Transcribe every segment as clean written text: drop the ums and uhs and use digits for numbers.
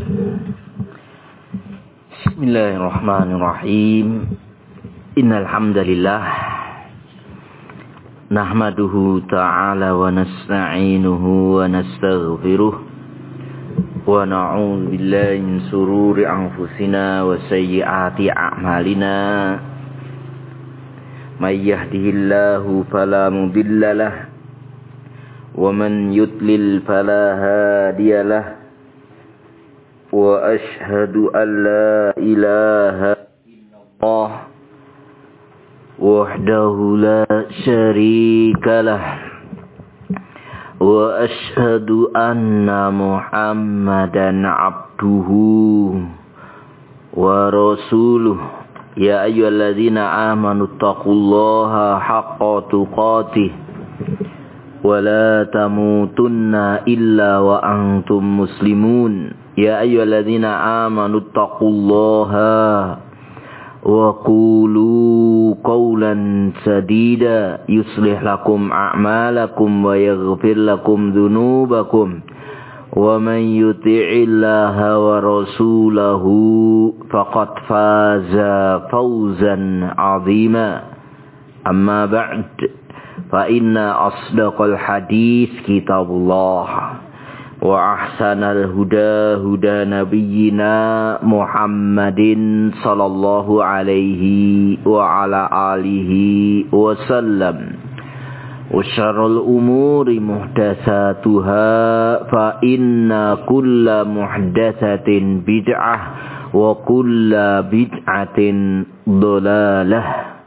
Bismillahirrahmanirrahim. Innal hamdalillah nahmaduhu ta'ala wa nasta'inuhu wa nastaghfiruh wa na'udzu billahi min shururi anfusina wa sayyiati a'malina. May yahdihillahu fala mudilla lahu wa man yudlil fala hadiya lahu. Wa ashhadu an la ilaha illallah wahdahu la syarika lah wa ashhadu anna Muhammadan abduhu wa rasuluh. Ya ayyuhalladzina amanu taqullaha haqqa tuqatih wa la tamutunna illa wa antum muslimun. Ya ayyuhalladzina amanu taqullaha wa qulu qawlan sadida yuslih lakum a'malakum wa yaghfir lakum dhunubakum wa man yuti'illaha wa rasulahu faqad faza fawzan 'azima. Amma ba'd, fa inna asdaqal hadis kitabullah wa ahsanal huda huda nabiyyina Muhammadin sallallahu alaihi wa ala alihi wa sallam. Wa syarrul umuri muhdatsatuha fa inna kulla muhdatsatin bid'ah wa kulla bid'atin dhalalah.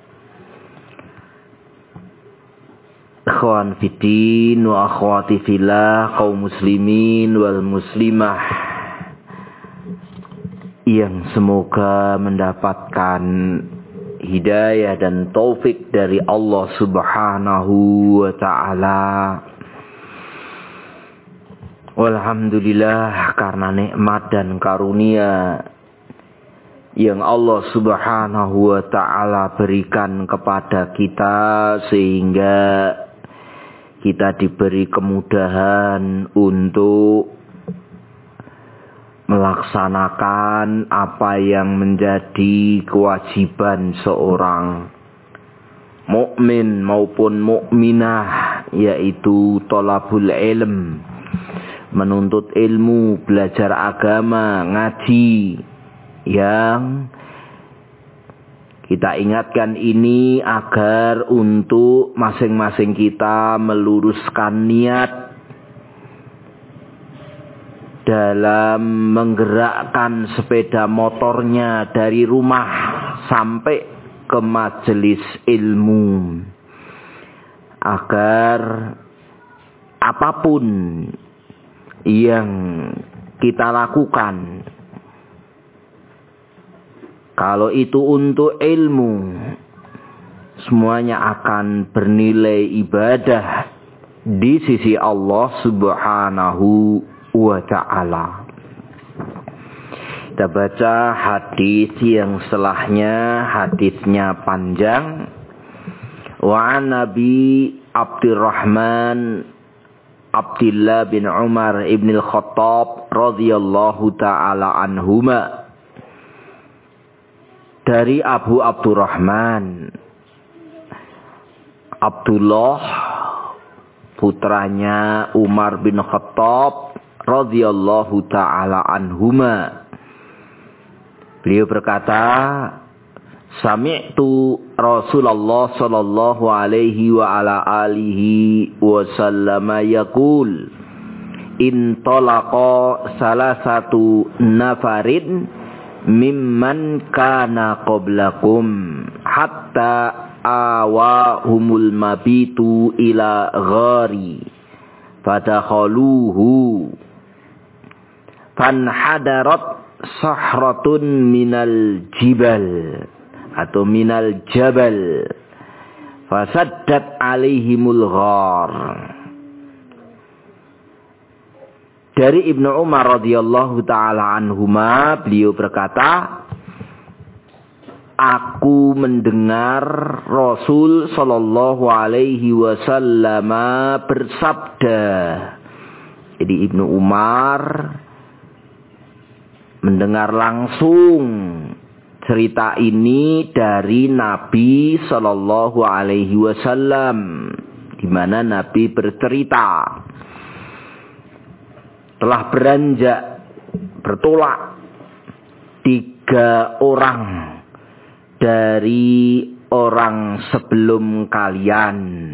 Ikhwan fiddin wa akhwati fillah, kaum muslimin wal muslimah yang semoga mendapatkan hidayah dan taufik dari Allah subhanahu wa ta'ala. Walhamdulillah, karena nikmat dan karunia yang Allah subhanahu wa ta'ala berikan kepada kita, sehingga kita diberi kemudahan untuk melaksanakan apa yang menjadi kewajiban seorang mukmin maupun mukminah, yaitu thalabul ilm, menuntut ilmu, belajar agama, ngaji. Yang kita ingatkan ini agar untuk masing-masing kita meluruskan niat dalam menggerakkan sepeda motornya dari rumah sampai ke majelis ilmu, agar apapun yang kita lakukan, kalau itu untuk ilmu, semuanya akan bernilai ibadah di sisi Allah subhanahu wa ta'ala. Kita baca hadis yang setelahnya, hadisnya panjang. Wa an Nabi Abdurrahman Abdullah bin Umar ibn al-Khattab radhiyallahu ta'ala anhuma, dari Abu Abdurrahman Abdullah putranya Umar bin Khattab radhiyallahu ta'ala anhuma, beliau berkata, sami'tu Rasulullah sallallahu alaihi wa ala alihi wa sallama yaqul intalaqa salasatu nafarin mimman kana qablakum hatta awahumul mabitu ila ghari fadakhaluhu fanhadarat sahratun minal jibal atau minal jabal fasaddat alaihimul ghar. Dari Ibnu Umar radhiyallahu ta'ala anhuma, beliau berkata, aku mendengar Rasul sallallahu alaihi wasallam bersabda. Jadi Ibnu Umar mendengar langsung cerita ini dari Nabi Sallallahu Alaihi Wasallam, di mana Nabi bercerita telah beranjak bertolak 3 orang dari orang sebelum kalian,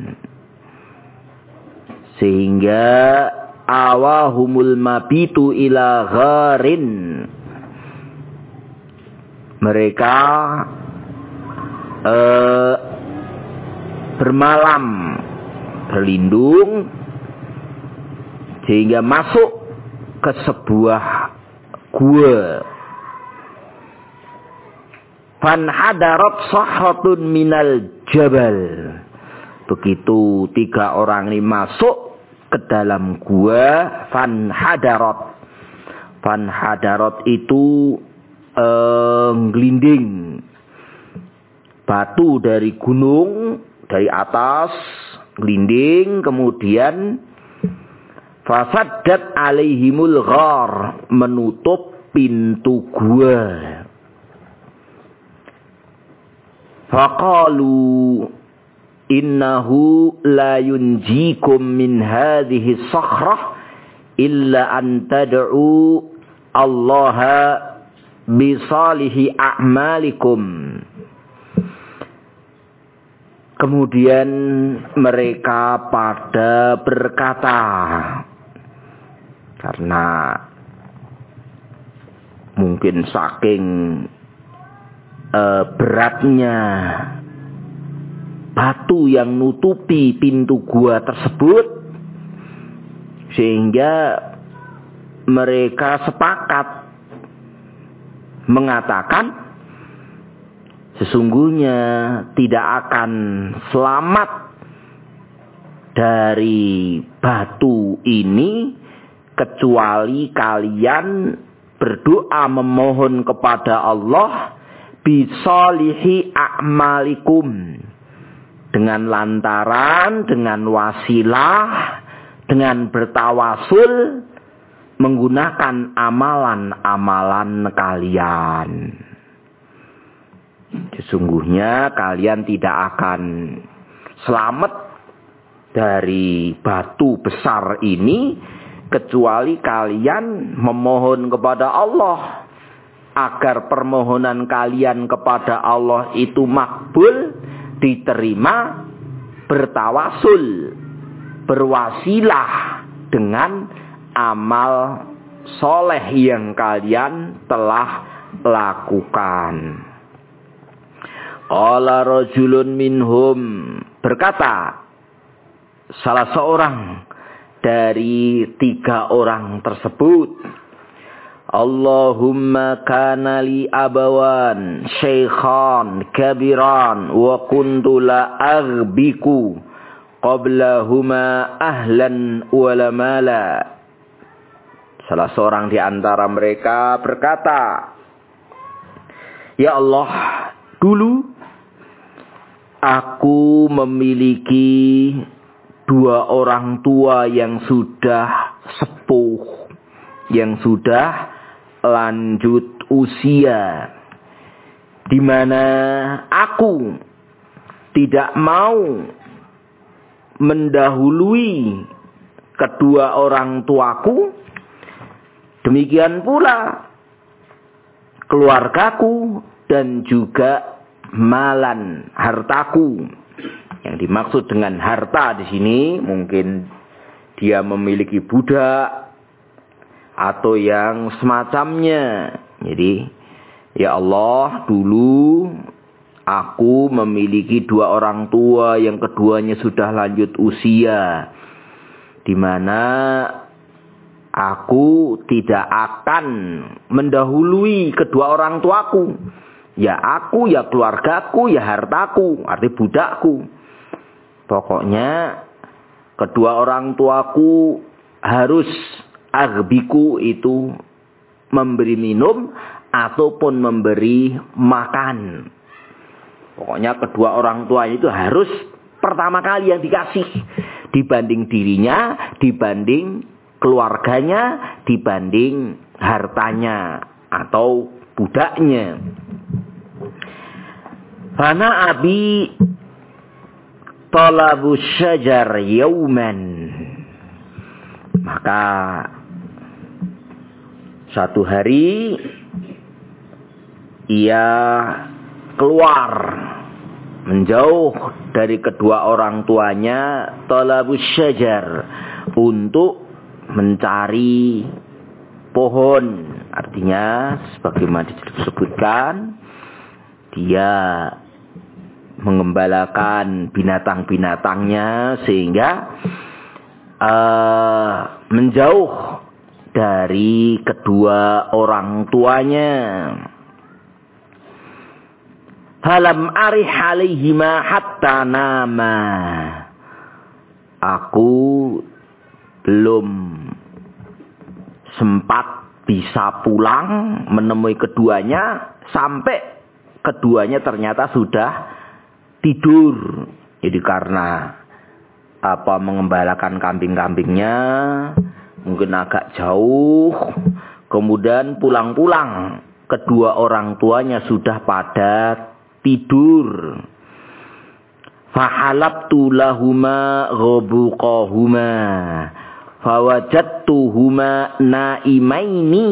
sehingga awahumul mabitu ila gharin, mereka bermalam berlindung sehingga masuk ke sebuah gua. Fanhadarat sahratun minal jabal. Begitu 3 orang ini masuk ke dalam gua, fanhadarat. Fanhadarat itu gelinding batu dari gunung, dari atas gelinding, kemudian fasaddat alaihimul ghar, menutup pintu gua. Faqalu innahu la yunjikum min hadhihi sakhrah illa an tad'u Allaha bisalihi a'malikum. Kemudian mereka pada berkata, karena mungkin saking beratnya batu yang nutupi pintu gua tersebut, sehingga mereka sepakat mengatakan sesungguhnya tidak akan selamat dari batu ini kecuali kalian berdoa memohon kepada Allah bisalihi a'malikum, dengan lantaran, dengan wasilah, dengan bertawasul menggunakan amalan-amalan kalian. Sesungguhnya kalian tidak akan selamat dari batu besar ini kecuali kalian memohon kepada Allah agar permohonan kalian kepada Allah itu makbul, diterima, bertawasul, berwasilah dengan amal soleh yang kalian telah lakukan. Qala rajulun minhum, berkata salah seorang dari 3 orang tersebut, Allahumma kana li abawan syaikhan kabiran wa kuntu la aghbiku qablahuma ahlan wala mala. Salah seorang di antara mereka berkata, ya Allah, dulu aku memiliki 2 orang tua yang sudah sepuh, yang sudah lanjut usia, di mana aku tidak mau mendahului kedua orang tuaku. Demikian pula keluargaku dan juga malan, hartaku. Yang dimaksud dengan harta di sini mungkin dia memiliki budak atau yang semacamnya. Jadi, ya Allah, dulu aku memiliki 2 orang tua yang keduanya sudah lanjut usia, di mana aku tidak akan mendahului kedua orang tuaku. Ya aku, ya keluargaku, ya hartaku, arti budakku. Pokoknya kedua orang tuaku harus aghbiku, itu memberi minum ataupun memberi makan. Pokoknya kedua orang tua itu harus pertama kali yang dikasih, dibanding dirinya, dibanding keluarganya, dibanding hartanya atau budaknya. Fana abi talabu syajar yauman. Maka suatu hari ia keluar menjauh dari kedua orang tuanya, talabus syajar, untuk mencari pohon. Artinya sebagaimana disebutkan, dia mengembalakan binatang-binatangnya sehingga menjauh dari kedua orang tuanya. Falam arih alaihima hatta nama. Aku belum sempat bisa pulang menemui keduanya sampai keduanya ternyata sudah tidur. Jadi karena mengembalakan kambing-kambingnya mungkin agak jauh, kemudian pulang-pulang kedua orang tuanya sudah pada tidur. Fahalabtu lahuma ghabuqahuma fawajadtuhuma naimaini.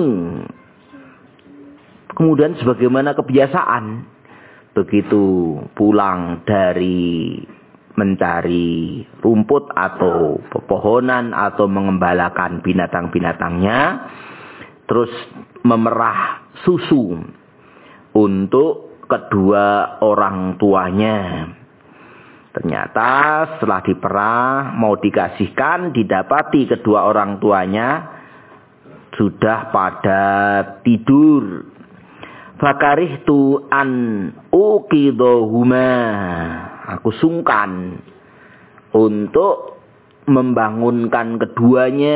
Kemudian sebagaimana kebiasaan, begitu pulang dari mencari rumput atau pepohonan atau mengembalakan binatang-binatangnya, terus memerah susu untuk kedua orang tuanya. Ternyata setelah diperah mau dikasihkan, didapati kedua orang tuanya sudah pada tidur. Fakarihtu an uqidahuma. Aku sungkan untuk membangunkan keduanya.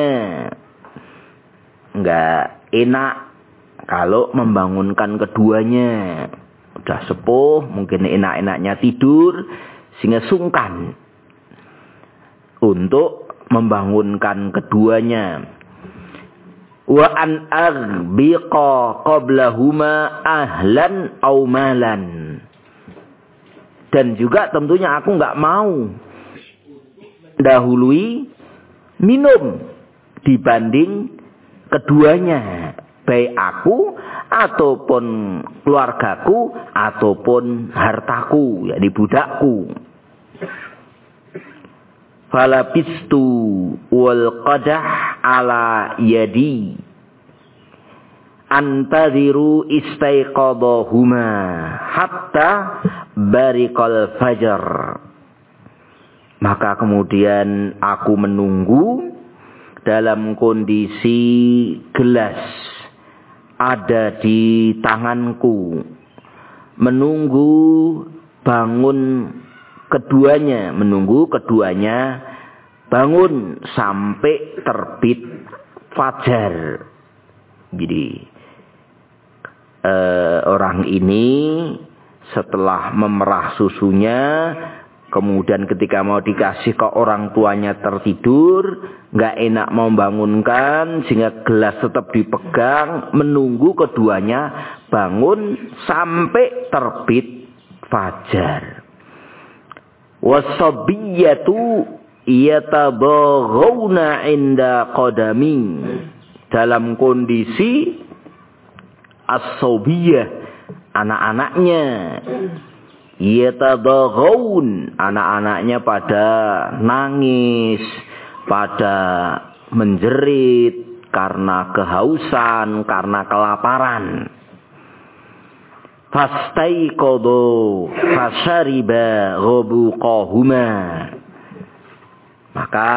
Enggak enak kalau membangunkan keduanya. Udah sepuh, mungkin enak-enaknya tidur, sehingga sungkan untuk membangunkan keduanya. Wa an aghbiqa qablahuma ahlan aw malan. Dan juga tentunya aku enggak mau dahului minum dibanding keduanya, baik aku ataupun keluargaku ataupun hartaku, yakni budakku. Falabistu wal qadah ala yadi antadhiru istaiqadahuma hatta bariqal fajar. Maka kemudian aku menunggu dalam kondisi gelas ada di tanganku, menunggu keduanya bangun sampai terbit fajar. Jadi orang ini setelah memerah susunya, kemudian ketika mau dikasih ke orang tuanya tertidur, nggak enak mau bangunkan, sehingga gelas tetap dipegang, menunggu keduanya bangun sampai terbit fajar. Wasabiyatu yatabaghawna inda qadami. Dalam kondisi as-sabiyah, anak-anaknya, yatabaghawun, anak-anaknya pada nangis, pada menjerit karena kehausan, karena kelaparan. Fastaiqadhu fasyariba ghabuqahuma. Maka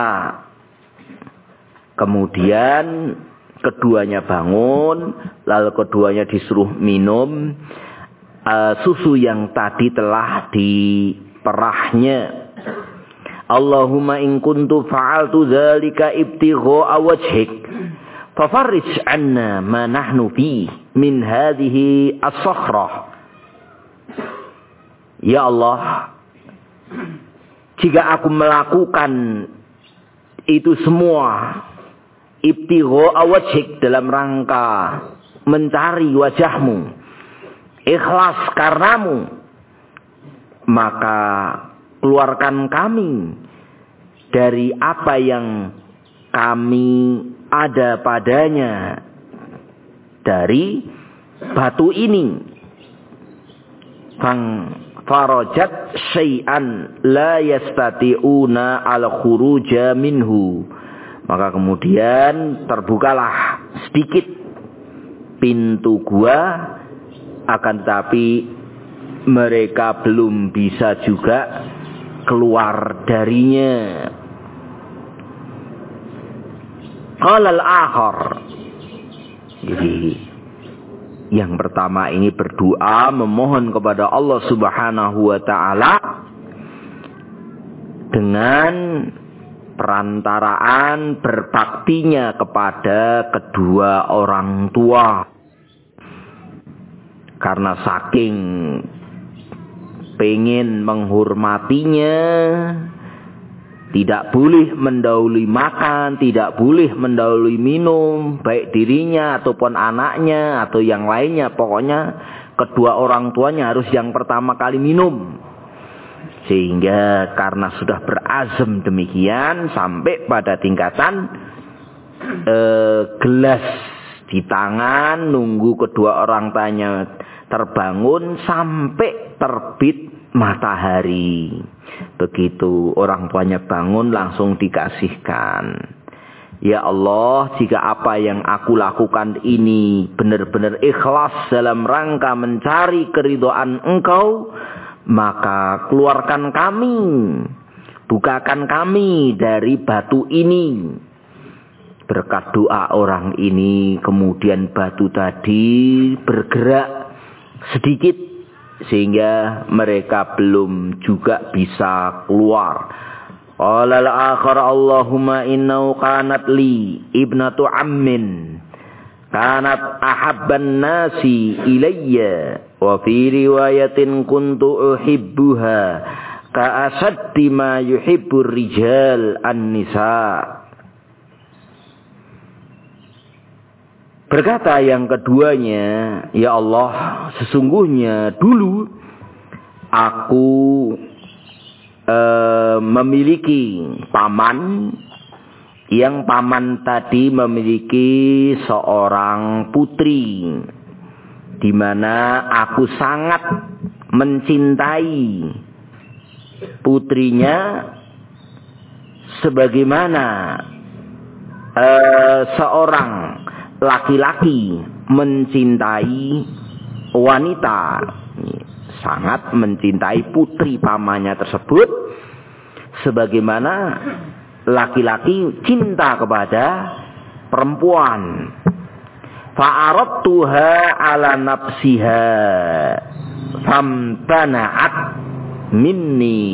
kemudian keduanya bangun, lalu keduanya disuruh minum susu yang tadi telah diperahnya. Allahumma in kuntu fa'altu dzalika ibtigha'a wajhik fafarrij 'anna ma nahnu fi min hadhihi as-sakhrah. Ya Allah, jika aku melakukan itu semua ibtigha'a wajhik, dalam rangka mencari wajahmu, ikhlas karenamu, maka keluarkan kami dari apa yang kami ada padanya dari batu ini. Farajat syai'an la yastati'una al-khuruja minhu. Maka kemudian terbukalah sedikit pintu gua, akan tetapi mereka belum bisa juga keluar darinya. Qala al-akhar. Jadi yang pertama ini berdoa memohon kepada Allah Subhanahu wa taala dengan perantaraan berbaktinya kepada kedua orang tua. Karena saking pengen menghormatinya, tidak boleh mendahului makan, tidak boleh mendahului minum, baik dirinya ataupun anaknya atau yang lainnya. Pokoknya kedua orang tuanya harus yang pertama kali minum. Sehingga karena sudah berazam demikian, sampai pada tingkatan gelas di tangan, nunggu kedua orang tuanya terbangun sampai terbit matahari. Begitu orang tuanya bangun langsung dikasihkan. Ya Allah, jika apa yang aku lakukan ini benar-benar ikhlas dalam rangka mencari keridhaan Engkau, maka keluarkan kami, bukakan kami dari batu ini. Berkat doa orang ini, kemudian batu tadi bergerak sedikit, sehingga mereka belum juga bisa keluar. Qala al-akhar Allahumma innahu kanat li ibnatu ammin kanat ahabban nasi ilayya wa fi riwayatin kuntu uhibbuha ka asaddi ma yuhibbur rijal an-nisa. Berkata yang keduanya, ya Allah, sesungguhnya dulu aku memiliki paman, yang paman tadi memiliki seorang putri, di mana aku sangat mencintai putrinya sebagaimana seorang laki-laki mencintai wanita. Sangat mencintai putri pamannya tersebut sebagaimana laki-laki cinta kepada perempuan. Fa'aradtuha ala nafsiha famtana'at minni.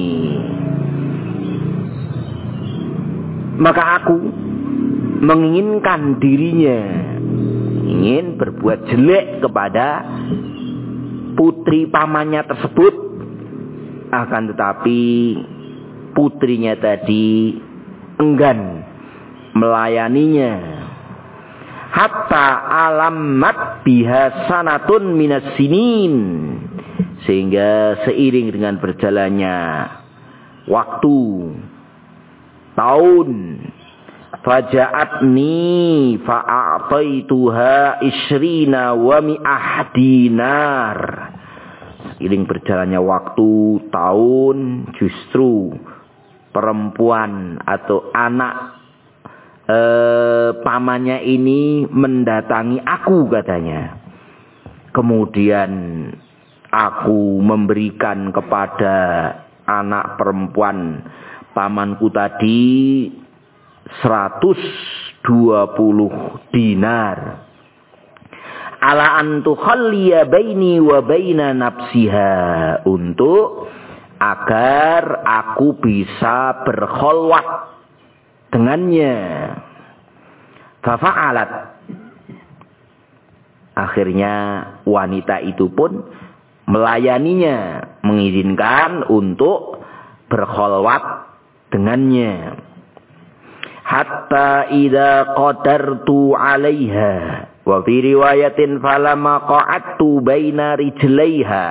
Maka aku menginginkan dirinya, ingin berbuat jelek kepada putri pamannya tersebut, akan tetapi putrinya tadi enggan melayaninya. Hatta alamat biha sanatun minas sinin, sehingga seiring dengan berjalannya waktu, tahun, faja'atni fa'ataituha isrina wa mi'ah dinar. Seiring berjalannya waktu, tahun, justru perempuan atau anak pamannya ini mendatangi aku katanya. Kemudian aku memberikan kepada anak perempuan pamanku tadi 120 dinar. Ala an tukhalliya baini wa baina nafsiha, untuk agar aku bisa berkholwat dengannya. Fafa'alat. Akhirnya wanita itu pun melayaninya, mengizinkan untuk berkholwat dengannya. Hatta idza qadartu 'alaiha Wa fi riwayatin falamma qa'adtu baina rijlaiha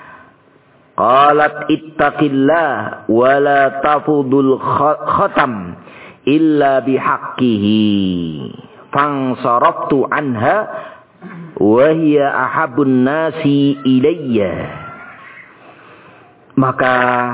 qalat ittaqillah wa la tafudul khatam illa bihaqqihi fansaraftu anha wa hiya ahabun nasi ilayya. Maka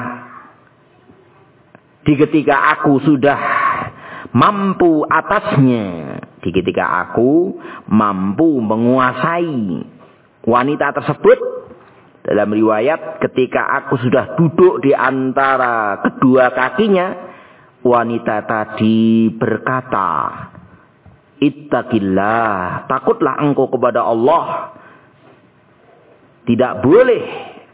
ketika aku sudah mampu atasnya, ketika aku mampu menguasai wanita tersebut, dalam riwayat ketika aku sudah duduk di antara kedua kakinya, wanita tadi berkata, ittaqillah, takutlah engkau kepada Allah. Tidak boleh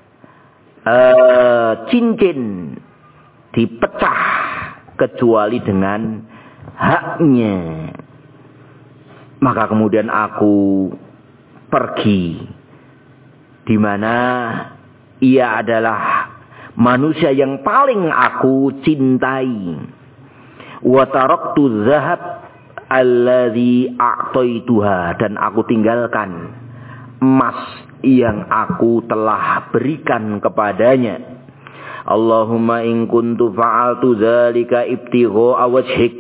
cincin dipecah kecuali dengan haknya. Maka kemudian aku pergi, di mana ia adalah manusia yang paling aku cintai. Wa taraktu dzahab alladzi a'taituha, dan aku tinggalkan emas yang aku telah berikan kepadanya. Allahumma in kuntu fa'altu dzalika ibtigha'a wajhik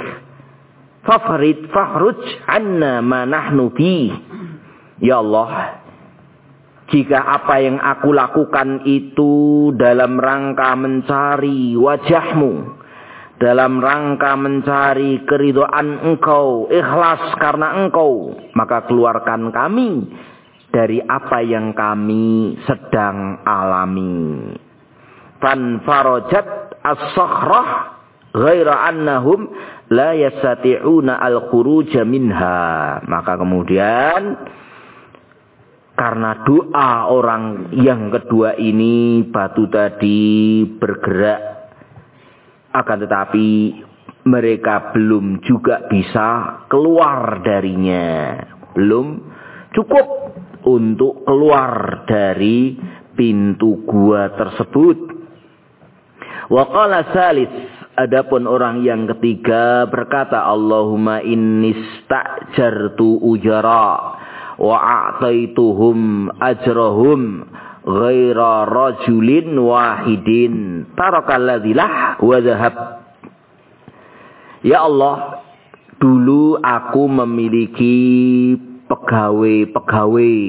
fahruj anna ma nahnu fi. Ya Allah, jika apa yang aku lakukan itu dalam rangka mencari wajahmu, dalam rangka mencari keridhaan engkau, ikhlas karena engkau, maka keluarkan kami dari apa yang kami sedang alami. Fan farajat as-sakhrah ghaira annahum la yastati'una al-khuruj minha. Maka kemudian karena doa orang yang kedua ini, batu tadi bergerak, akan tetapi mereka belum juga bisa keluar darinya, belum cukup untuk keluar dari pintu gua tersebut. Wa qala salis, adapun orang yang ketiga berkata, Allahumma inni sta'jartu ujara wa a'taituhum ajrahum ghaira rajulin wahidin tarakalladzi lah wa dhahab. Ya Allah, dulu aku memiliki pegawai-pegawai,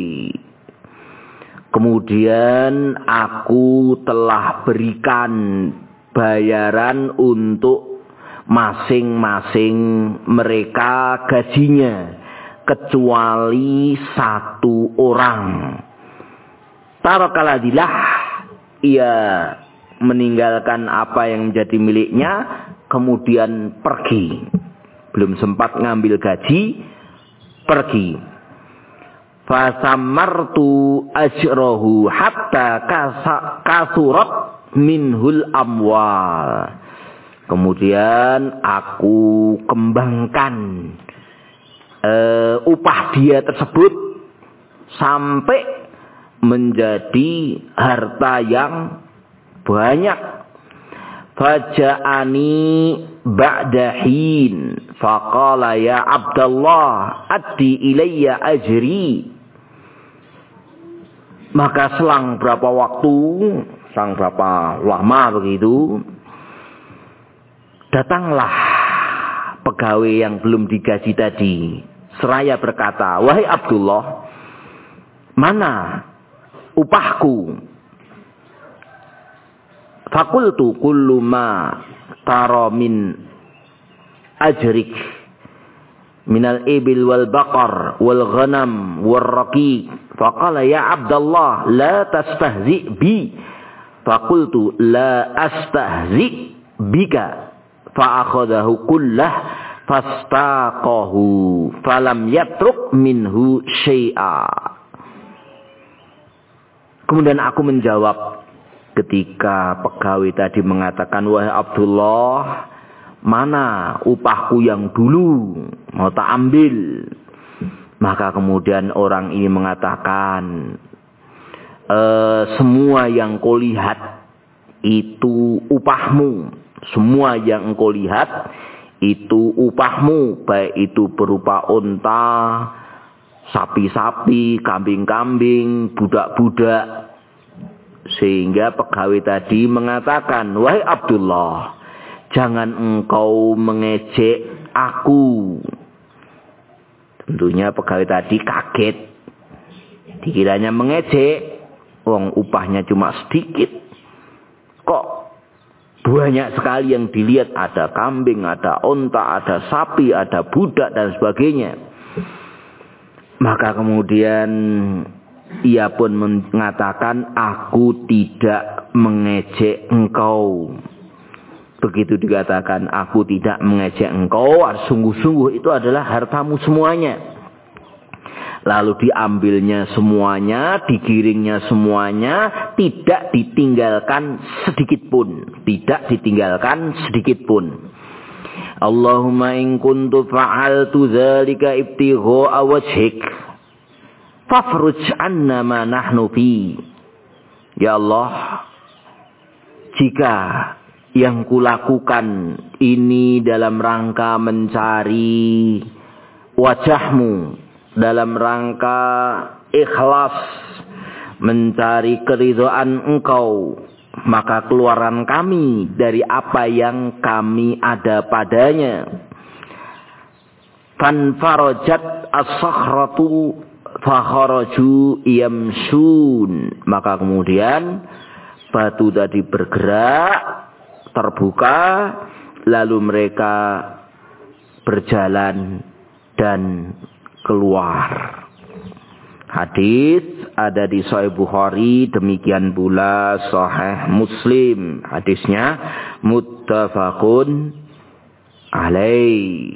kemudian aku telah berikan bayaran untuk masing-masing mereka gajinya, kecuali satu orang. Tarakalladilah, ia meninggalkan apa yang menjadi miliknya, kemudian pergi. Belum sempat ngambil gaji, pergi. Fasamartu ajrahu hatta kasurat minhul amwal. Kemudian aku kembangkan upah dia tersebut sampai menjadi harta yang banyak. Faja'ani ba'dahin faqala ya Abdullah addi ilayya ajri. Maka selang berapa waktu, selang berapa lama begitu, datanglah pegawai yang belum digaji tadi, seraya berkata, wahai Abdullah, mana upahku? Fakultu kullu ma tara min ajrik minal ibil wal baqar wal ghanam wal raqiq. Faqala ya Abdullah la tastahzi bi. Fakultu la astahzi bika. Fa'akhadahu kullah fastaqahu falam yatruk minhu syai'a. Kemudian aku menjawab ketika pegawai tadi mengatakan, wahai Abdullah, mana upahku yang dulu mau tak ambil? Maka kemudian orang ini mengatakan, semua yang kau lihat itu upahmu. Semua yang engkau lihat itu upahmu, baik itu berupa unta, sapi-sapi, kambing-kambing, budak-budak. Sehingga pegawai tadi mengatakan, "Wahai Abdullah, jangan engkau mengejek aku." Tentunya pegawai tadi kaget. Dikiranya mengejek, wong upahnya cuma sedikit. Kok banyak sekali yang dilihat, ada kambing, ada onta, ada sapi, ada budak dan sebagainya. Maka kemudian ia pun mengatakan, "Aku tidak mengejek engkau." Begitu dikatakan, "Aku tidak mengejek engkau," sungguh-sungguh itu adalah hartamu semuanya. Lalu diambilnya semuanya, digiringnya semuanya, tidak ditinggalkan sedikit pun. Tidak ditinggalkan sedikit pun. Allahumma in kuntu fa'altu dzalika ibtigha'a wajhik fafruj 'anna ma nahnu fi. Ya Allah, jika yang kulakukan ini dalam rangka mencari wajahmu, dalam rangka ikhlas mencari keridhaan engkau, maka keluaran kami dari apa yang kami ada padanya. Fanfarajat as-sakhratu fakharaju yamshun. Maka kemudian batu tadi bergerak, terbuka, lalu mereka berjalan dan keluar. Hadis ada di Sahih Bukhari, demikian pula Sahih Muslim. Hadisnya muttafaqun alaih.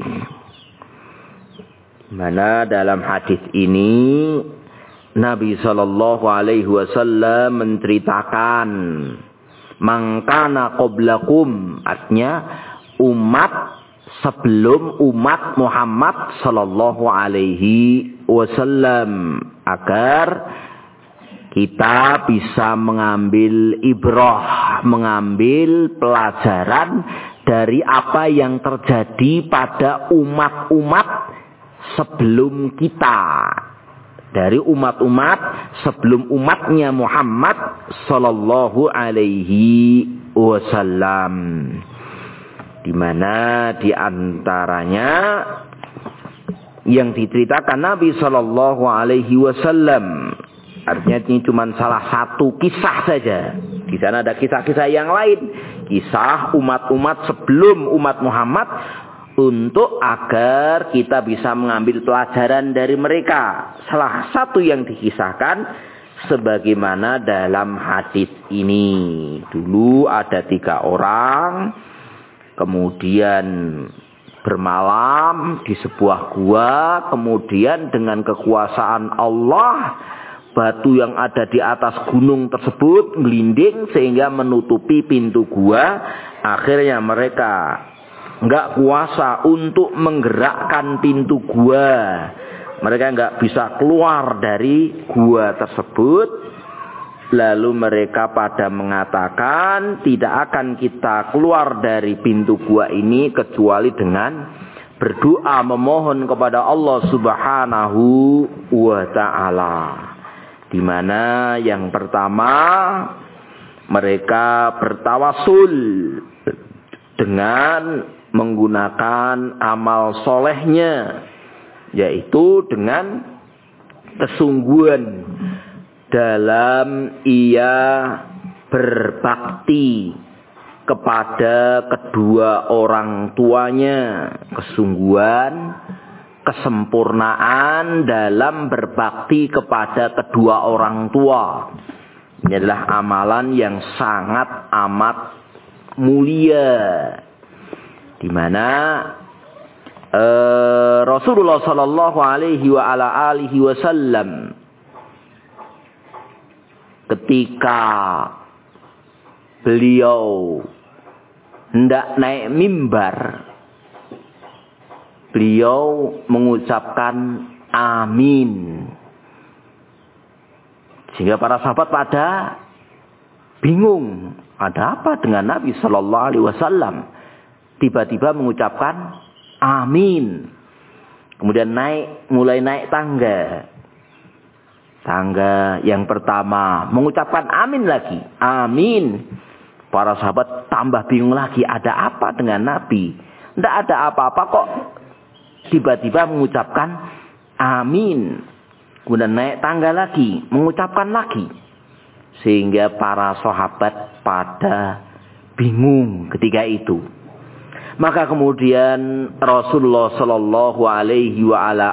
Mana dalam hadis ini Nabi sallallahu alaihi wasallam menceritakan mangkana qablakum, artinya umat sebelum umat Muhammad sallallahu alaihi wasallam, agar kita bisa mengambil ibrah, mengambil pelajaran dari apa yang terjadi pada umat-umat sebelum kita, dari umat-umat sebelum umatnya Muhammad sallallahu alaihi wasallam, di mana di antaranya yang diceritakan Nabi sallallahu alaihi wasallam. Artinya ini cuma salah satu kisah saja. Di sana ada kisah-kisah yang lain, kisah umat-umat sebelum umat Muhammad, untuk agar kita bisa mengambil pelajaran dari mereka. Salah satu yang dikisahkan sebagaimana dalam hadis ini. Dulu ada 3 orang, kemudian bermalam di sebuah gua, kemudian dengan kekuasaan Allah, batu yang ada di atas gunung tersebut melinding sehingga menutupi pintu gua. Akhirnya mereka enggak kuasa untuk menggerakkan pintu gua. Mereka enggak bisa keluar dari gua tersebut. Lalu mereka pada mengatakan, tidak akan kita keluar dari pintu gua ini kecuali dengan berdoa memohon kepada Allah Subhanahu wa ta'ala. Di mana yang pertama mereka bertawasul dengan menggunakan amal solehnya, yaitu dengan kesungguhan dalam ia berbakti kepada kedua orang tuanya, kesungguhan, kesempurnaan dalam berbakti kepada kedua orang tua. Ini adalah amalan yang sangat amat mulia, di mana Rasulullah sallallahu alaihi wa ala alihi wasallam ketika beliau hendak naik mimbar, beliau mengucapkan amin. Sehingga para sahabat pada bingung, ada apa dengan Nabi sallallahu alaihi wasallam tiba-tiba mengucapkan amin. Kemudian mulai naik tangga. Tangga yang pertama mengucapkan amin lagi. Amin. Para sahabat tambah bingung lagi. Ada apa dengan Nabi? Tidak ada apa-apa kok. Tiba-tiba mengucapkan amin. Kemudian naik tangga lagi. Mengucapkan lagi. Sehingga para sahabat pada bingung ketika itu. Maka kemudian Rasulullah Shallallahu Alaihi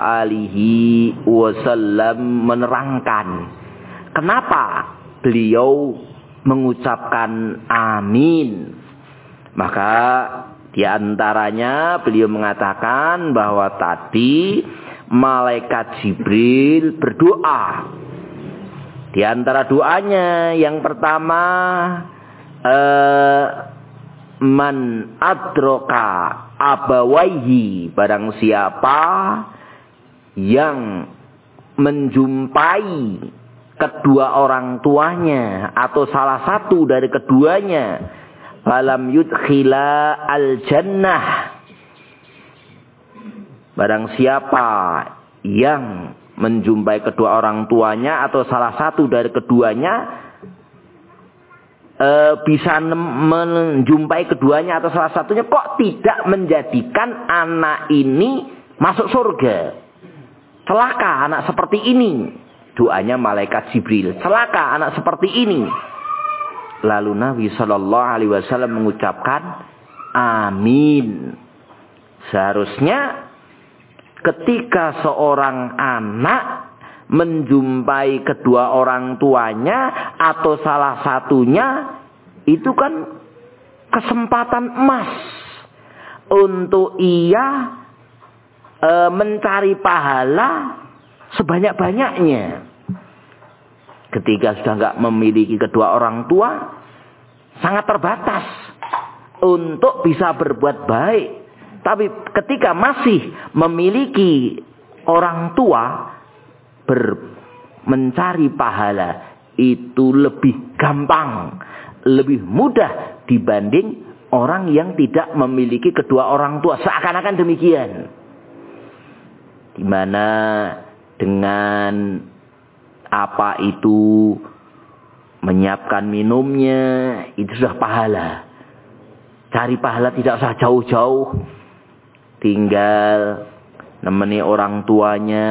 Wasallam menerangkan kenapa beliau mengucapkan amin. Maka di antaranya beliau mengatakan bahwa tadi malaikat Jibril berdoa. Di antara doanya yang pertama, man adroka abawaihi, barang siapa yang menjumpai kedua orang tuanya atau salah satu dari keduanya, falam yudkhila al jannah, barang siapa yang menjumpai kedua orang tuanya atau salah satu dari keduanya, bisa menjumpai keduanya atau salah satunya, kok tidak menjadikan anak ini masuk surga? Celaka anak seperti ini. Doanya malaikat Jibril. Celaka anak seperti ini. Lalu Nabi Shallallahu Alaihi Wasallam mengucapkan amin. Seharusnya ketika seorang anak menjumpai kedua orang tuanya atau salah satunya, itu kan kesempatan emas untuk ia mencari pahala sebanyak-banyaknya. Ketika sudah nggak memiliki kedua orang tua, sangat terbatas untuk bisa berbuat baik. Tapi ketika masih memiliki orang tua, mencari pahala itu lebih gampang, lebih mudah dibanding orang yang tidak memiliki kedua orang tua. Seakan-akan demikian. Dimana dengan apa itu menyiapkan minumnya, itu sudah pahala. Cari pahala tidak usah jauh-jauh. Tinggal nemeni orang tuanya,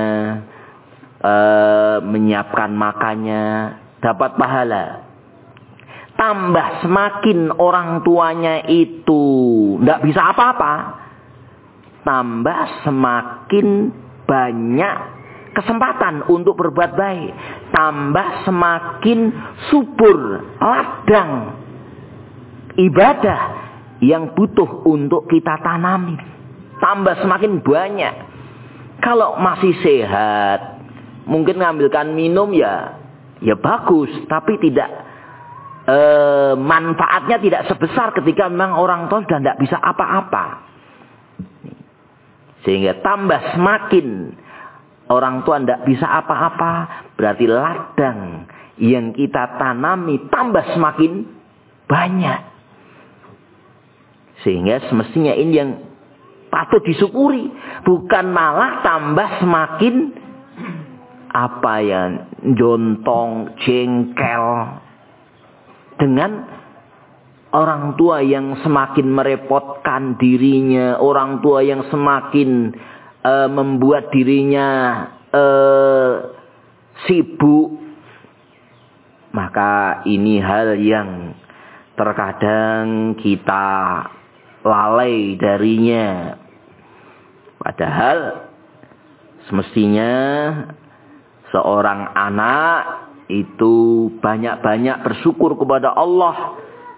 menyiapkan makannya, dapat pahala. Tambah semakin orang tuanya itu tidak bisa apa-apa, tambah semakin banyak kesempatan untuk berbuat baik. Tambah semakin subur ladang ibadah yang butuh untuk kita tanami. Tambah semakin banyak. Kalau masih sehat, mungkin ngambilkan minum ya bagus, tapi tidak manfaatnya tidak sebesar ketika memang orang tua sudah tidak bisa apa-apa. Sehingga tambah semakin orang tua tidak bisa apa-apa, berarti ladang yang kita tanami tambah semakin banyak. Sehingga semestinya ini yang patut disyukuri, bukan malah tambah semakin jontong, jengkel dengan orang tua yang semakin merepotkan dirinya, orang tua yang semakin membuat dirinya sibuk. Maka ini hal yang terkadang kita lalai darinya. Padahal semestinya seorang anak itu banyak-banyak bersyukur kepada Allah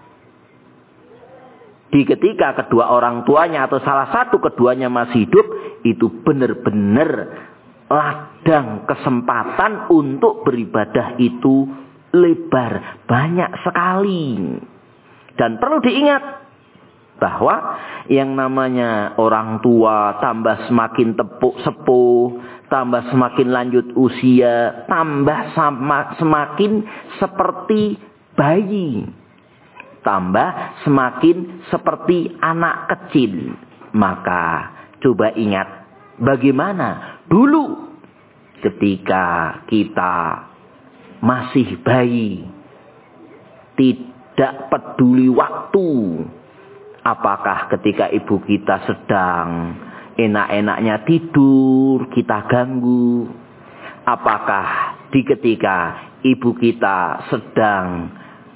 di ketika kedua orang tuanya atau salah satu keduanya masih hidup. Itu benar-benar ladang kesempatan untuk beribadah itu lebar, banyak sekali. Dan perlu diingat bahwa yang namanya orang tua tambah semakin sepuh, tambah semakin lanjut usia, tambah semakin seperti bayi, tambah semakin seperti anak kecil. Maka coba ingat bagaimana dulu ketika kita masih bayi, tidak peduli waktu. Apakah ketika ibu kita sedang enak-enaknya tidur, kita ganggu? Apakah ketika ibu kita sedang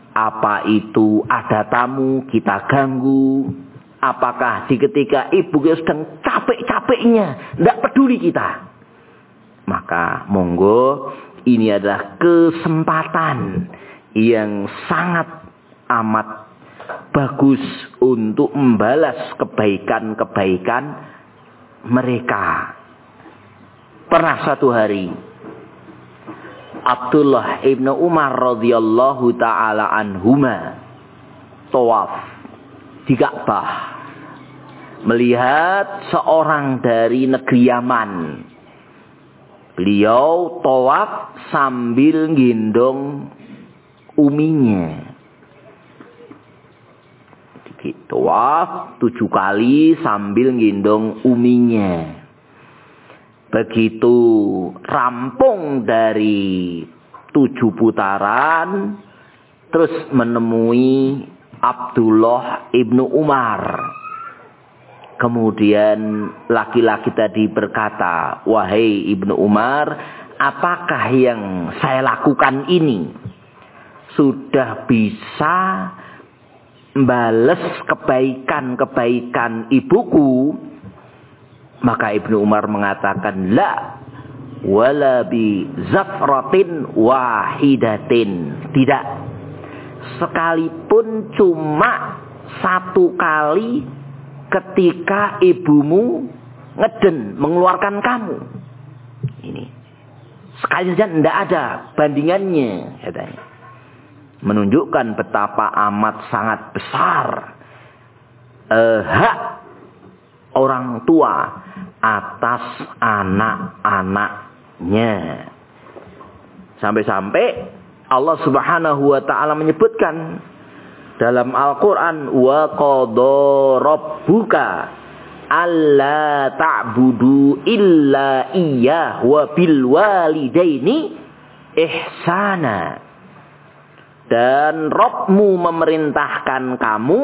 ada tamu, kita ganggu? Apakah ketika ibu kita sedang capek-capeknya, tidak peduli kita? Maka monggo, ini adalah kesempatan yang sangat amat bagus untuk membalas kebaikan-kebaikan mereka. Pernah satu hari Abdullah ibnu Umar radhiyallahu taala anhuma tawaf di Ka'bah, melihat seorang dari negeri Yaman. Beliau tawaf sambil gendong uminya. Tawaf 7 kali sambil gendong uminya. Begitu rampung dari 7 putaran, terus menemui Abdullah ibnu Umar. Kemudian laki-laki tadi berkata, "Wahai ibnu Umar, apakah yang saya lakukan ini sudah bisa membalas kebaikan-kebaikan ibuku?" Maka ibnu Umar mengatakan, "La wala bi zafratin wahidatin." Tidak. Sekalipun cuma 1 kali ketika ibumu ngeden, mengeluarkan kamu. Ini sekali saja, tidak ada bandingannya, katanya. Menunjukkan betapa amat sangat besar hak orang tua atas anak-anaknya. Sampai-sampai Allah Subhanahu wa taala menyebutkan dalam Al-Quran, wa qada rabbuka alla ta'budu illa iyyah wa bil walidaini ihsana. Dan Rabbmu memerintahkan kamu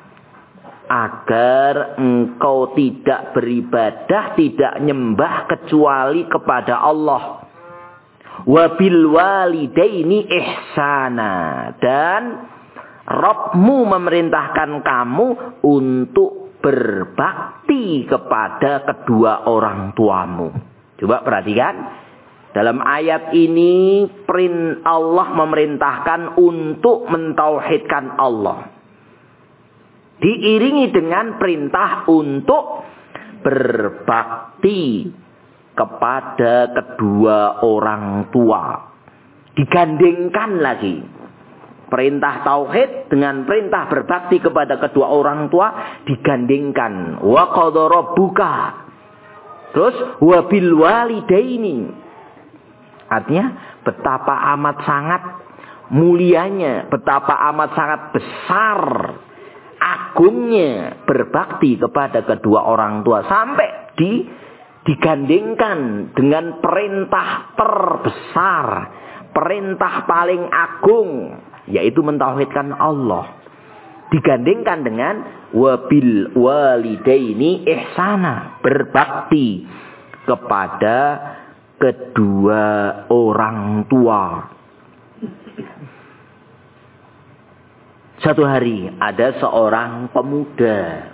agar engkau tidak beribadah, tidak nyembah kecuali kepada Allah. Wa bil walidaini ihsana. Dan Rabbmu memerintahkan kamu untuk berbakti kepada kedua orang tuamu. Coba perhatikan. Dalam ayat ini Allah memerintahkan untuk mentauhidkan Allah. Diiringi dengan perintah untuk berbakti kepada kedua orang tua. Digandengkan lagi. Perintah tauhid dengan perintah berbakti kepada kedua orang tua digandengkan. Wa qadha rabbuka. Terus wa bil walidaini. Artinya betapa amat sangat mulianya, betapa amat sangat besar agungnya berbakti kepada kedua orang tua, sampai digandengkan dengan perintah terbesar, perintah paling agung, yaitu mentauhidkan Allah. Digandengkan dengan wabil walidaini ihsana, berbakti kepada kedua orang tua. Satu hari ada seorang pemuda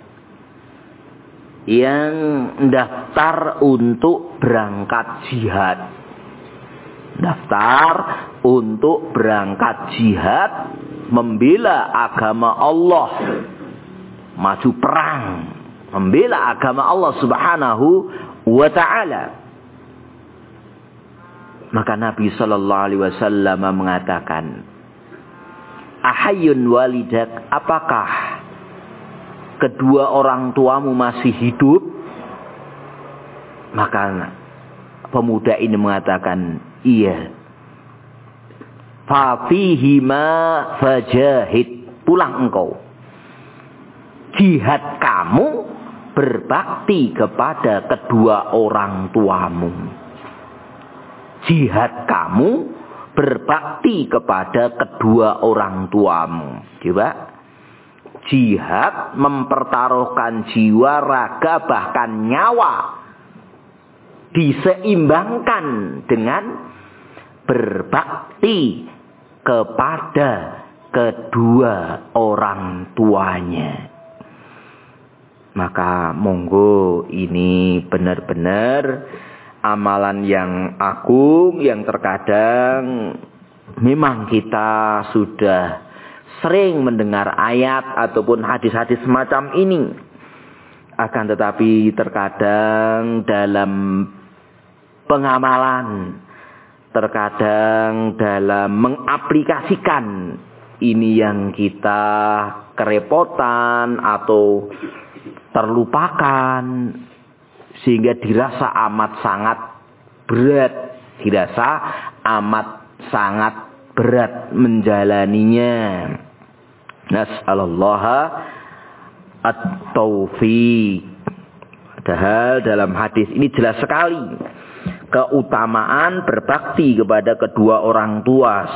yang daftar untuk berangkat jihad. Daftar untuk berangkat jihad, membela agama Allah, maju perang, membela agama Allah Subhanahu wa ta'ala. Maka Nabi sallallahu alaihi wasallam mengatakan, "Ahayyun walidak, apakah kedua orang tuamu masih hidup?" Maka pemuda ini mengatakan, "Iya." "Fafihima fajahid." Pulang engkau. Jihad kamu berbakti kepada kedua orang tuamu. Jihad kamu berbakti kepada kedua orang tuamu. Coba. Jihad mempertaruhkan jiwa, raga, bahkan nyawa. Diseimbangkan dengan berbakti kepada kedua orang tuanya. Maka monggo, ini benar-benar amalan yang agung, yang terkadang memang kita sudah sering mendengar ayat ataupun hadis-hadis semacam ini. Akan tetapi terkadang dalam pengamalan, terkadang dalam mengaplikasikan, ini yang kita kerepotan atau terlupakan, sehingga dirasa amat sangat berat, dirasa amat sangat berat menjalaninya. Nas'alallah at-taufiq. Padahal dalam hadis ini jelas sekali keutamaan berbakti kepada kedua orang tua,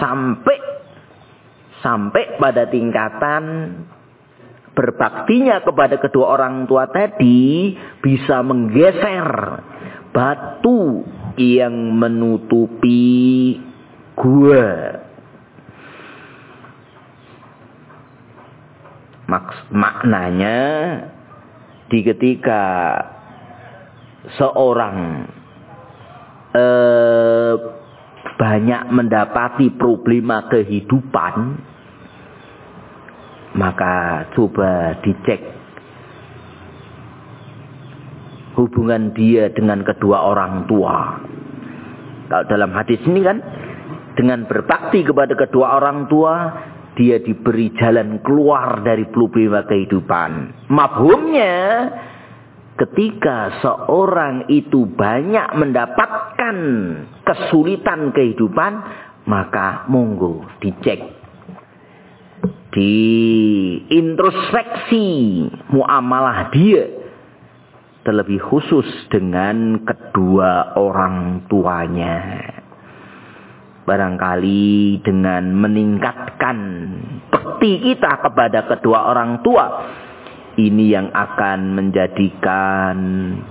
sampai pada tingkatan berbaktinya kepada kedua orang tua tadi bisa menggeser batu yang menutupi gua. Maknanya di ketika seorang banyak mendapati problema kehidupan, maka coba dicek hubungan dia dengan kedua orang tua. Kalau dalam hadis ini kan, dengan berbakti kepada kedua orang tua, dia diberi jalan keluar dari problema kehidupan. Mafhumnya, ketika seorang itu banyak mendapatkan kesulitan kehidupan, maka monggo dicek, diintrospeksi muamalah dia, terlebih khusus dengan kedua orang tuanya. Barangkali dengan meningkatkan bakti kita kepada kedua orang tua, ini yang akan menjadikan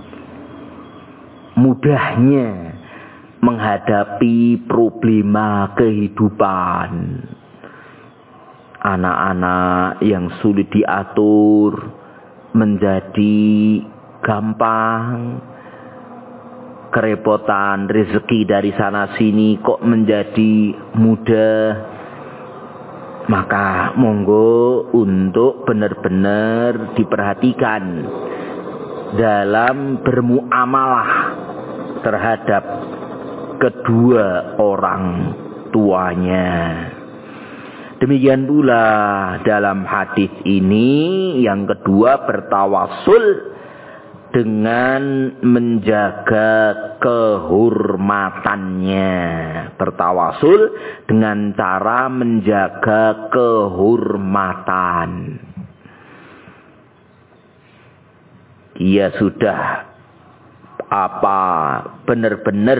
mudahnya menghadapi problema kehidupan. Anak-anak yang sulit diatur menjadi gampang. Kerepotan rezeki dari sana sini kok menjadi mudah. Maka monggo untuk benar-benar diperhatikan dalam bermuamalah terhadap kedua orang tuanya. Demikian pula dalam hadis ini yang kedua, bertawasul dengan menjaga kehormatannya. Bertawasul dengan cara menjaga kehormatan. Dia sudah benar-benar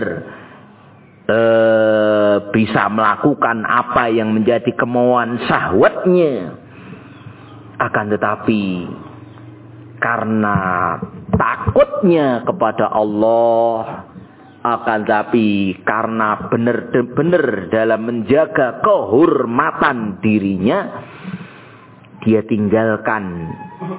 bisa melakukan apa yang menjadi kemauan syahwatnya. Akan tetapi karena takutnya kepada Allah, akan tapi karena benar-benar dalam menjaga kehormatan dirinya, dia tinggalkan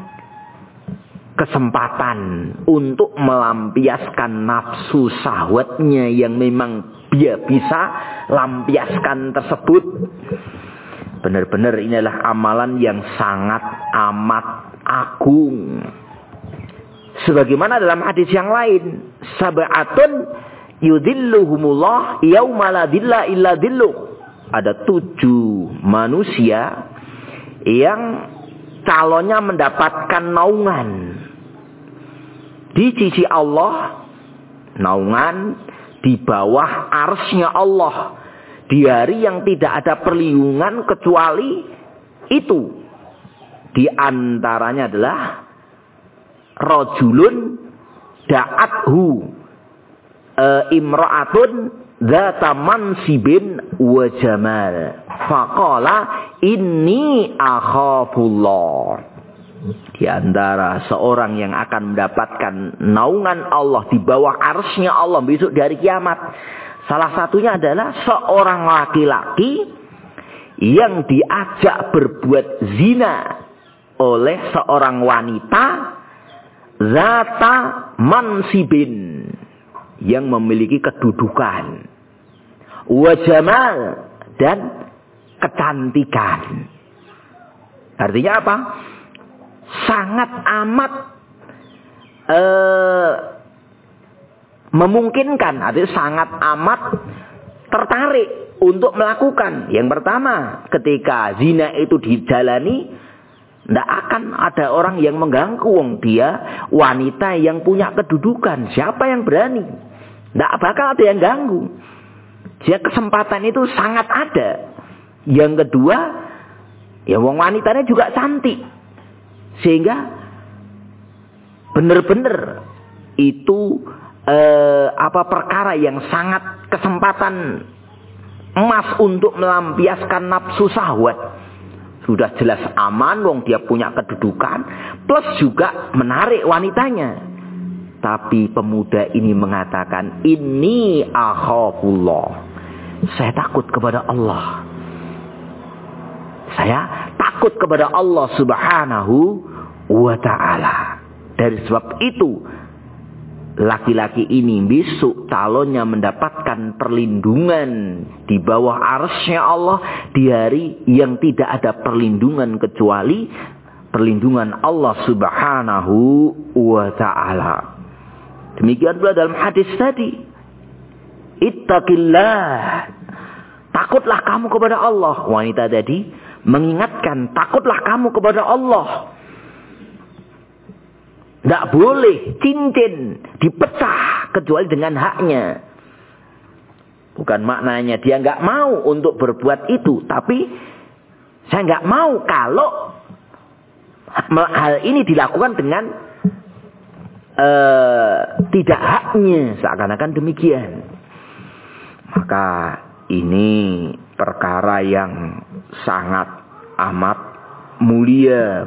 kesempatan untuk melampiaskan nafsu syahwatnya yang memang dia bisa lampiaskan tersebut. Benar-benar inilah amalan yang sangat amat agung. Sebagaimana dalam hadis yang lain, sab'atun yudhilluhumullah yauma la dhilla illa dhilluh. Ada 7 manusia yang calonnya mendapatkan naungan di sisi Allah, naungan di bawah arsy-Nya Allah, di hari yang tidak ada perlindungan kecuali itu. Di antaranya adalah rajulun da'athu imra'atun dzata mansibin wa jamal faqala inni akhafullah. Di antara seorang yang akan mendapatkan naungan Allah di bawah arsy-Nya Allah besok di hari kiamat, salah satunya adalah seorang laki-laki yang diajak berbuat zina oleh seorang wanita zata mansibin, yang memiliki kedudukan, wa jamal, dan kecantikan. Artinya apa? Sangat amat memungkinkan, artinya sangat amat tertarik untuk melakukan. Yang pertama, ketika zina itu dijalani, tidak akan ada orang yang mengganggu. Dia wanita yang punya kedudukan. Siapa yang berani? Tidak bakal ada yang ganggu. Dia kesempatan itu sangat ada. Yang kedua, ya wong wanitanya juga cantik. Sehingga benar-benar itu perkara yang sangat kesempatan emas untuk melampiaskan nafsu syahwat. Sudah jelas aman, wong dia punya kedudukan, plus juga menarik wanitanya. Tapi pemuda ini mengatakan, inni akhafullah. Saya takut kepada Allah. Saya takut kepada Allah Subhanahu wa ta'ala. Dari sebab itu, laki-laki ini besok calonnya mendapatkan perlindungan di bawah arsy-Nya Allah di hari yang tidak ada perlindungan kecuali perlindungan Allah Subhanahu wa ta'ala. Demikian pula dalam hadis tadi, ittaqillah, takutlah kamu kepada Allah. Wanita tadi mengingatkan, takutlah kamu kepada Allah. Tidak boleh cincin dipecah kecuali dengan haknya. Bukan maknanya dia nggak mau untuk berbuat itu, tapi saya nggak mau kalau hal ini dilakukan dengan tidak haknya, seakan-akan demikian. Maka ini perkara yang sangat amat mulia.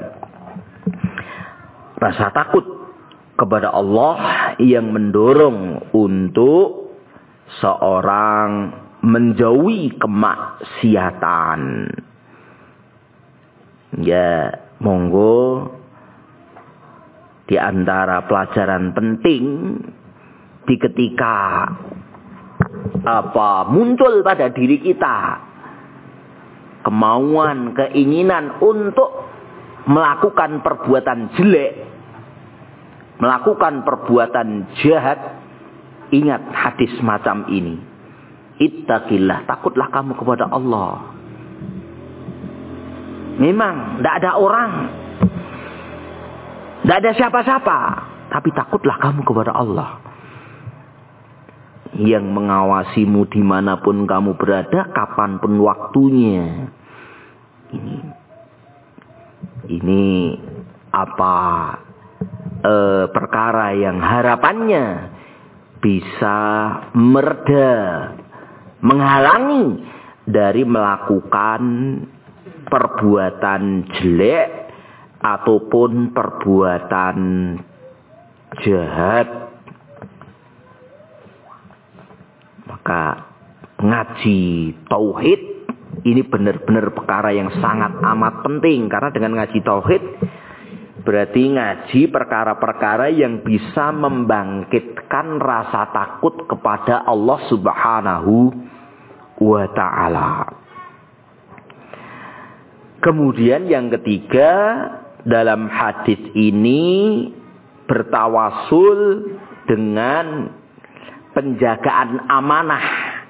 Rasa takut kepada Allah yang mendorong untuk seorang menjauhi kemaksiatan. Ya, monggo di antara pelajaran penting di ketika muncul pada diri kita kemauan, keinginan untuk melakukan perbuatan jelek, melakukan perbuatan jahat, ingat hadis macam ini. Ittaqillah, takutlah kamu kepada Allah. Memang tidak ada orang, tidak ada siapa-siapa, tapi takutlah kamu kepada Allah yang mengawasimu dimanapun kamu berada, kapanpun waktunya. Ini perkara yang harapannya bisa mereda, menghalangi dari melakukan perbuatan jelek ataupun perbuatan jahat. Maka ngaji tauhid ini benar-benar perkara yang sangat amat penting. Karena dengan ngaji tauhid berarti ngaji perkara-perkara yang bisa membangkitkan rasa takut kepada Allah Subhanahu wa ta'ala. Kemudian yang ketiga, dalam hadis ini bertawasul dengan penjagaan amanah.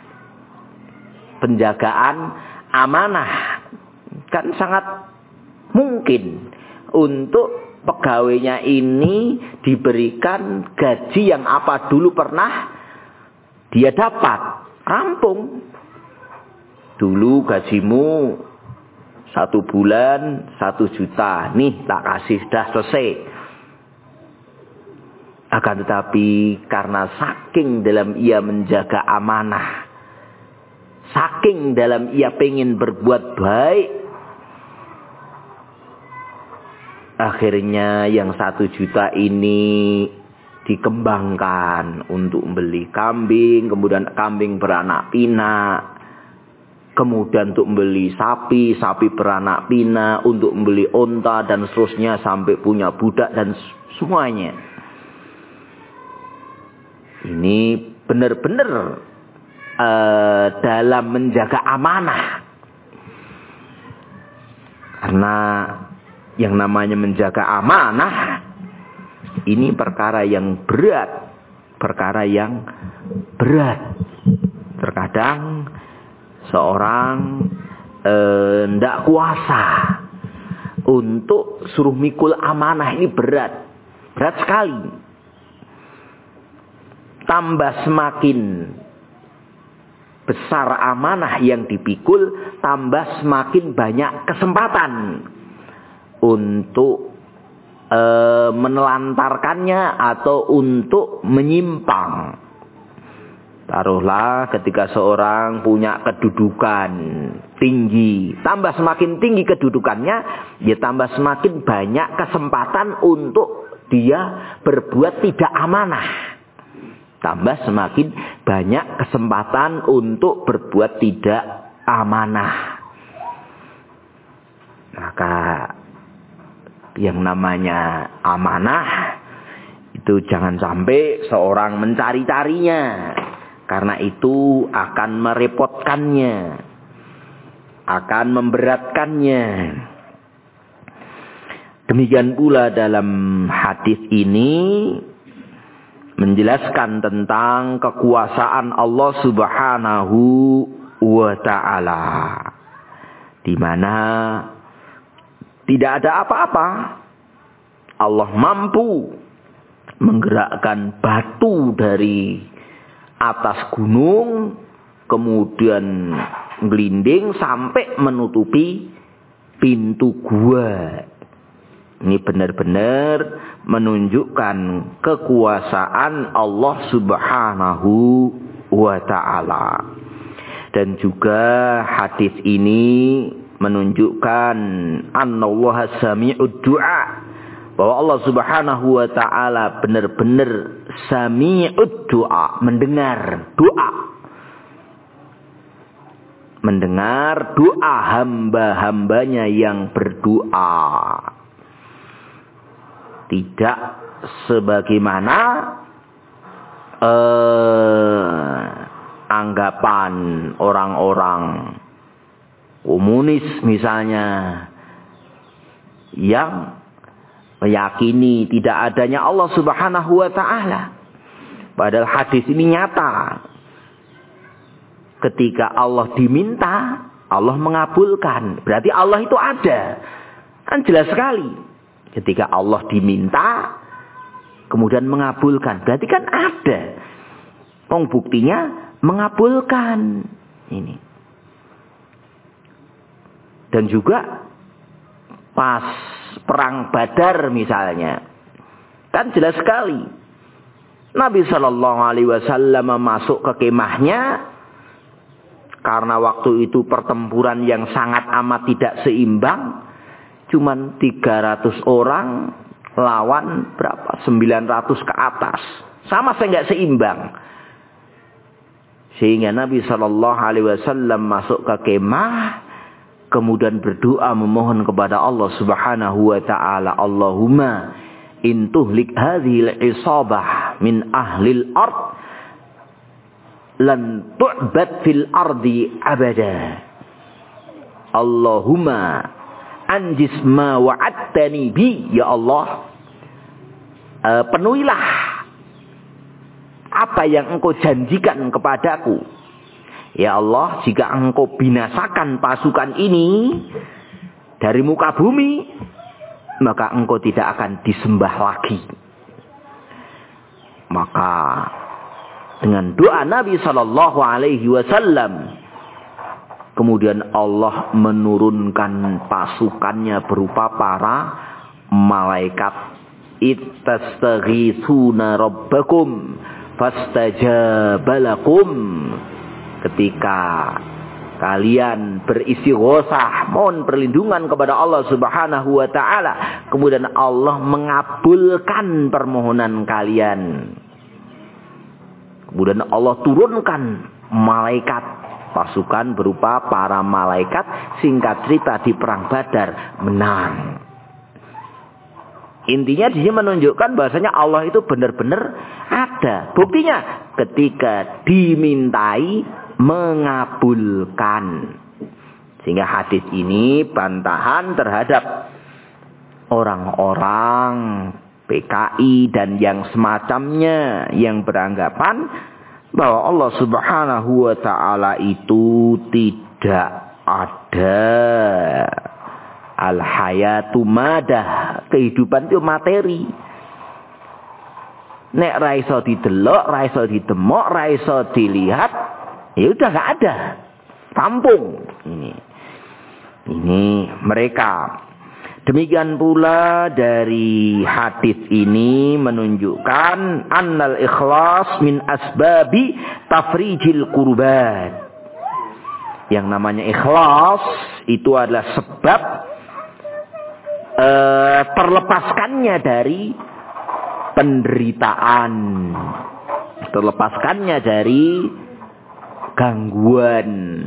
Penjagaan amanah kan sangat mungkin untuk pegawainya ini diberikan gaji yang apa dulu pernah dia dapat. Rampung. Dulu gajimu 1 bulan 1 juta. Nih tak kasih, dah selesai. Akan tetapi karena saking dalam ia menjaga amanah, saking dalam ia pengen berbuat baik, akhirnya yang 1 juta ini dikembangkan untuk beli kambing, kemudian kambing beranak pinak, kemudian untuk membeli sapi, sapi beranak pinak, untuk membeli onta dan seterusnya sampai punya budak dan semuanya. Ini benar-benar dalam menjaga amanah. Karena yang namanya menjaga amanah ini perkara yang berat. Perkara yang berat. Terkadang seorang ndak kuasa untuk suruh mikul amanah, ini berat. Berat sekali. Tambah semakin besar amanah yang dipikul, tambah semakin banyak kesempatan untuk menelantarkannya atau untuk menyimpang. Taruhlah ketika seorang punya kedudukan tinggi, tambah semakin tinggi kedudukannya, ya tambah semakin banyak kesempatan untuk dia berbuat tidak amanah. Tambah semakin banyak kesempatan untuk berbuat tidak amanah. Maka yang namanya amanah itu jangan sampai seorang mencari-carinya. Karena itu akan merepotkannya, akan memberatkannya. Demikian pula dalam hadis ini menjelaskan tentang kekuasaan Allah Subhanahu wa ta'ala, di mana tidak ada apa-apa. Allah mampu menggerakkan batu dari atas gunung, kemudian gelinding sampai menutupi pintu gua. Ini benar-benar menunjukkan kekuasaan Allah Subhanahu wa ta'ala. Dan juga hadis ini menunjukkan annallaha sami'ud du'a, bahwa Allah Subhanahu wa ta'ala benar-benar sami'ud du'a, mendengar doa. Mendengar doa hamba-hambanya yang berdoa. Tidak sebagaimana anggapan orang-orang komunis misalnya, yang meyakini tidak adanya Allah Subhanahu wa ta'ala. Padahal hadis ini nyata. Ketika Allah diminta, Allah mengabulkan. Berarti Allah itu ada. Kan jelas sekali. Ketika Allah diminta, kemudian mengabulkan. Berarti kan ada. Buktinya mengabulkan. Ini. Dan juga pas perang Badar misalnya, kan jelas sekali Nabi SAW masuk ke kemahnya karena waktu itu pertempuran yang sangat amat tidak seimbang, cuman 300 orang lawan berapa? 900 ke atas, sama saya nggak seimbang. Sehingga Nabi SAW masuk ke kemah, kemudian berdoa memohon kepada Allah Subhanahu wa ta'ala, Allahumma in tuhlik hadhil isabah min ahlil ard lan tu'bad fil ardi abada. Allahumma anjis ma wa'adtani bi, ya Allah, penuhilah apa yang engkau janjikan kepadaku. Ya Allah, jika engkau binasakan pasukan ini dari muka bumi, maka engkau tidak akan disembah lagi. Maka dengan doa Nabi SAW, kemudian Allah menurunkan pasukannya berupa para malaikat ittastaghitsuna rabbakum fastajaba lakum. Ketika kalian beristighosah, mohon perlindungan kepada Allah Subhanahu wa taala, kemudian Allah mengabulkan permohonan kalian. Kemudian Allah turunkan malaikat, pasukan berupa para malaikat, singkat cerita di perang Badar menang. Intinya di sini menunjukkan bahwasanya Allah itu benar-benar ada. Buktinya ketika dimintai mengabulkan. Sehingga hadis ini bantahan terhadap orang-orang PKI dan yang semacamnya yang beranggapan bahwa Allah Subhanahu wa taala itu tidak ada. Al-hayatu madah, kehidupan itu materi. Nek ra iso didelok, ra iso didemok, ra iso dilihat, ya udah enggak ada. Kampung ini mereka. Demikian pula dari hadis ini menunjukkan annal ikhlas min asbabi tafrijil kurbat. Yang namanya ikhlas itu adalah sebab terlepaskannya dari penderitaan, terlepaskannya dari gangguan.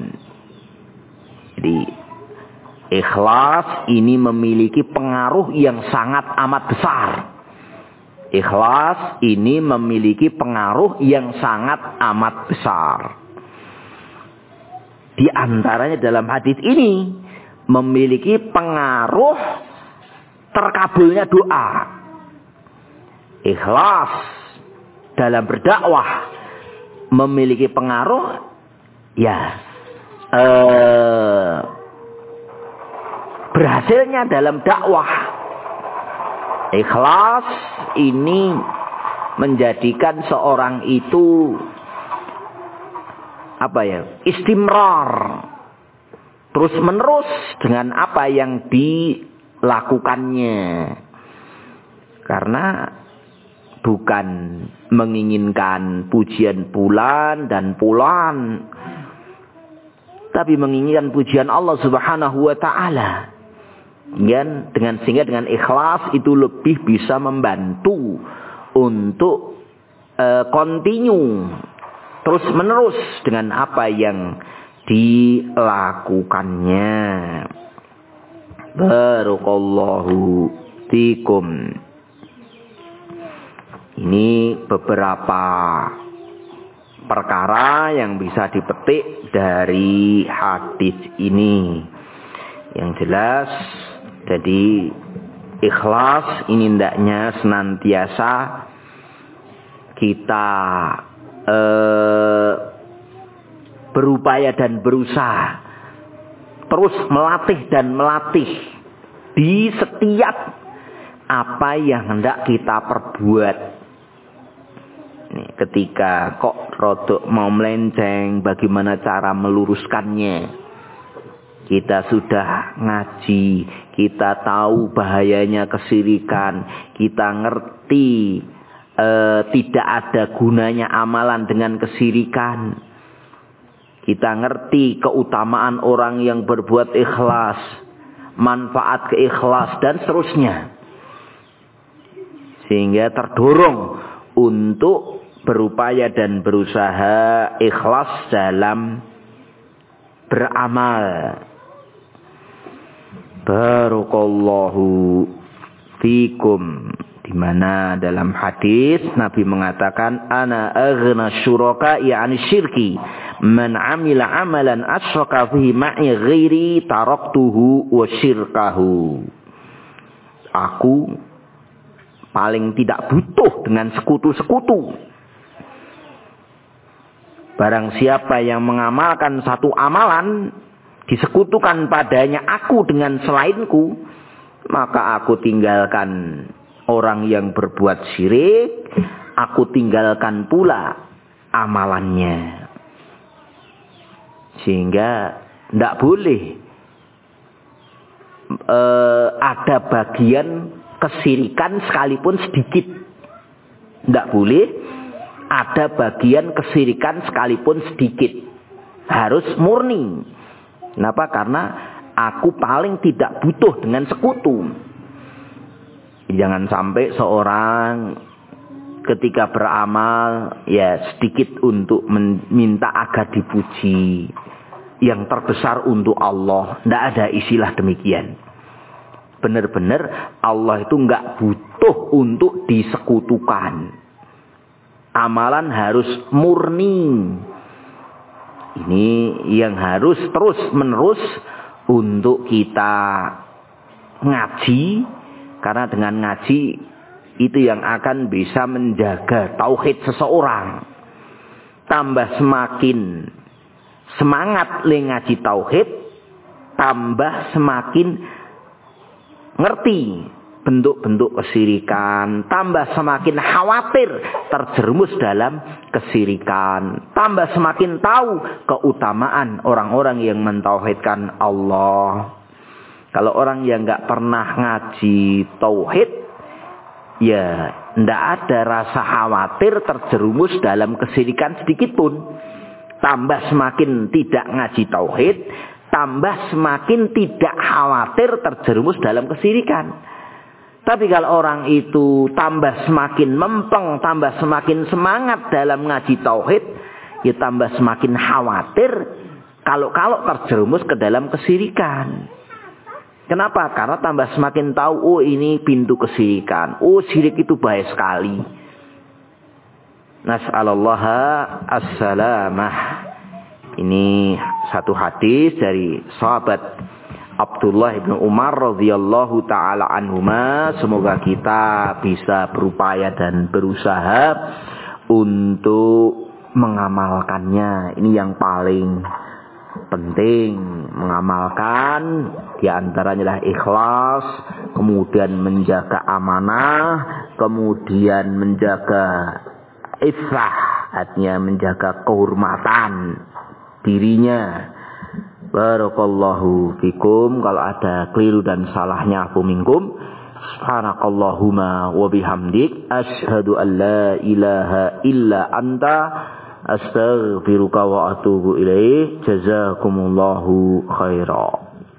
Jadi ikhlas ini memiliki pengaruh yang sangat amat besar. Ikhlas ini memiliki pengaruh yang sangat amat besar. Di antaranya dalam hadis ini memiliki pengaruh terkabulnya doa. Ikhlas dalam berdakwah memiliki pengaruh berhasilnya dalam dakwah. Ikhlas ini menjadikan seorang itu istimrar, terus menerus dengan apa yang dilakukannya, karena bukan menginginkan pujian bulan dan bulan, tapi menginginkan pujian Allah Subhanahu wa taala. Sehingga dengan ikhlas itu lebih bisa membantu untuk continue terus menerus dengan apa yang dilakukannya. Barakallahu fikum. Ini beberapa perkara yang bisa dipetik dari hadis ini. Yang jelas, jadi ikhlas ini hendaknya senantiasa kita berupaya dan berusaha terus melatih dan melatih di setiap apa yang hendak kita perbuat. Nih, ketika kok rodok mau melenceng, bagaimana cara meluruskannya? Kita sudah ngaji, kita tahu bahayanya kesyirikan, kita ngerti tidak ada gunanya amalan dengan kesyirikan. Kita ngerti keutamaan orang yang berbuat ikhlas, manfaat keikhlas dan seterusnya. Sehingga terdorong untuk berupaya dan berusaha ikhlas dalam beramal. Barakallahu fikum. Di mana dalam hadis Nabi mengatakan ana aghna syuraka ya'ni syirki man amila amalan asyraka fihi ma'i ghairi taraktuhu wa syirkahu. Aku paling tidak butuh dengan sekutu-sekutu. Barang siapa yang mengamalkan satu amalan disekutukan padanya aku dengan selainku, maka aku tinggalkan orang yang berbuat syirik, aku tinggalkan pula amalannya. Sehingga tidak boleh ada bagian kesirikan sekalipun sedikit. Tidak boleh ada bagian kesirikan sekalipun sedikit. Harus murni. Kenapa? Karena aku paling tidak butuh dengan sekutu. Jangan sampai seorang ketika beramal ya sedikit untuk meminta agar dipuji. Yang terbesar untuk Allah. Tidak ada istilah demikian. Benar-benar Allah itu enggak butuh untuk disekutukan. Amalan harus murni. Ini yang harus terus menerus untuk kita ngaji. Karena dengan ngaji itu yang akan bisa menjaga tauhid seseorang. Tambah semakin semangat le ngaji tauhid, tambah semakin ngerti bentuk-bentuk kesirikan, tambah semakin khawatir terjerumus dalam kesirikan, tambah semakin tahu keutamaan orang-orang yang mentauhidkan Allah. Kalau orang yang nggak pernah ngaji tauhid, ya ndak ada rasa khawatir terjerumus dalam kesirikan sedikit pun. Tambah semakin tidak ngaji tauhid, tambah semakin tidak khawatir terjerumus dalam kesirikan. Tapi kalau orang itu tambah semakin mempeng, tambah semakin semangat dalam ngaji tauhid, ya tambah semakin khawatir kalau terjerumus ke dalam kesirikan. Kenapa? Karena tambah semakin tahu, oh ini pintu kesirikan, oh syirik itu bahaya sekali. Nas'alallaha as-salamah. Ini satu hadis dari sahabat Abdullah bin Umar radhiyallahu taala anhuma. Semoga kita bisa berupaya dan berusaha untuk mengamalkannya. Ini yang paling penting, mengamalkan di antaranya adalah ikhlas, kemudian menjaga amanah, kemudian menjaga iffah, artinya menjaga kehormatan dirinya. Barakallahu fikum. Kalau ada keliru dan salahnya afu minkum. Subhanakallahumma wa bihamdik asyhadu an la ilaha illa anta astaghfiruka wa atubu ilaik. Jazakumullahu khairan.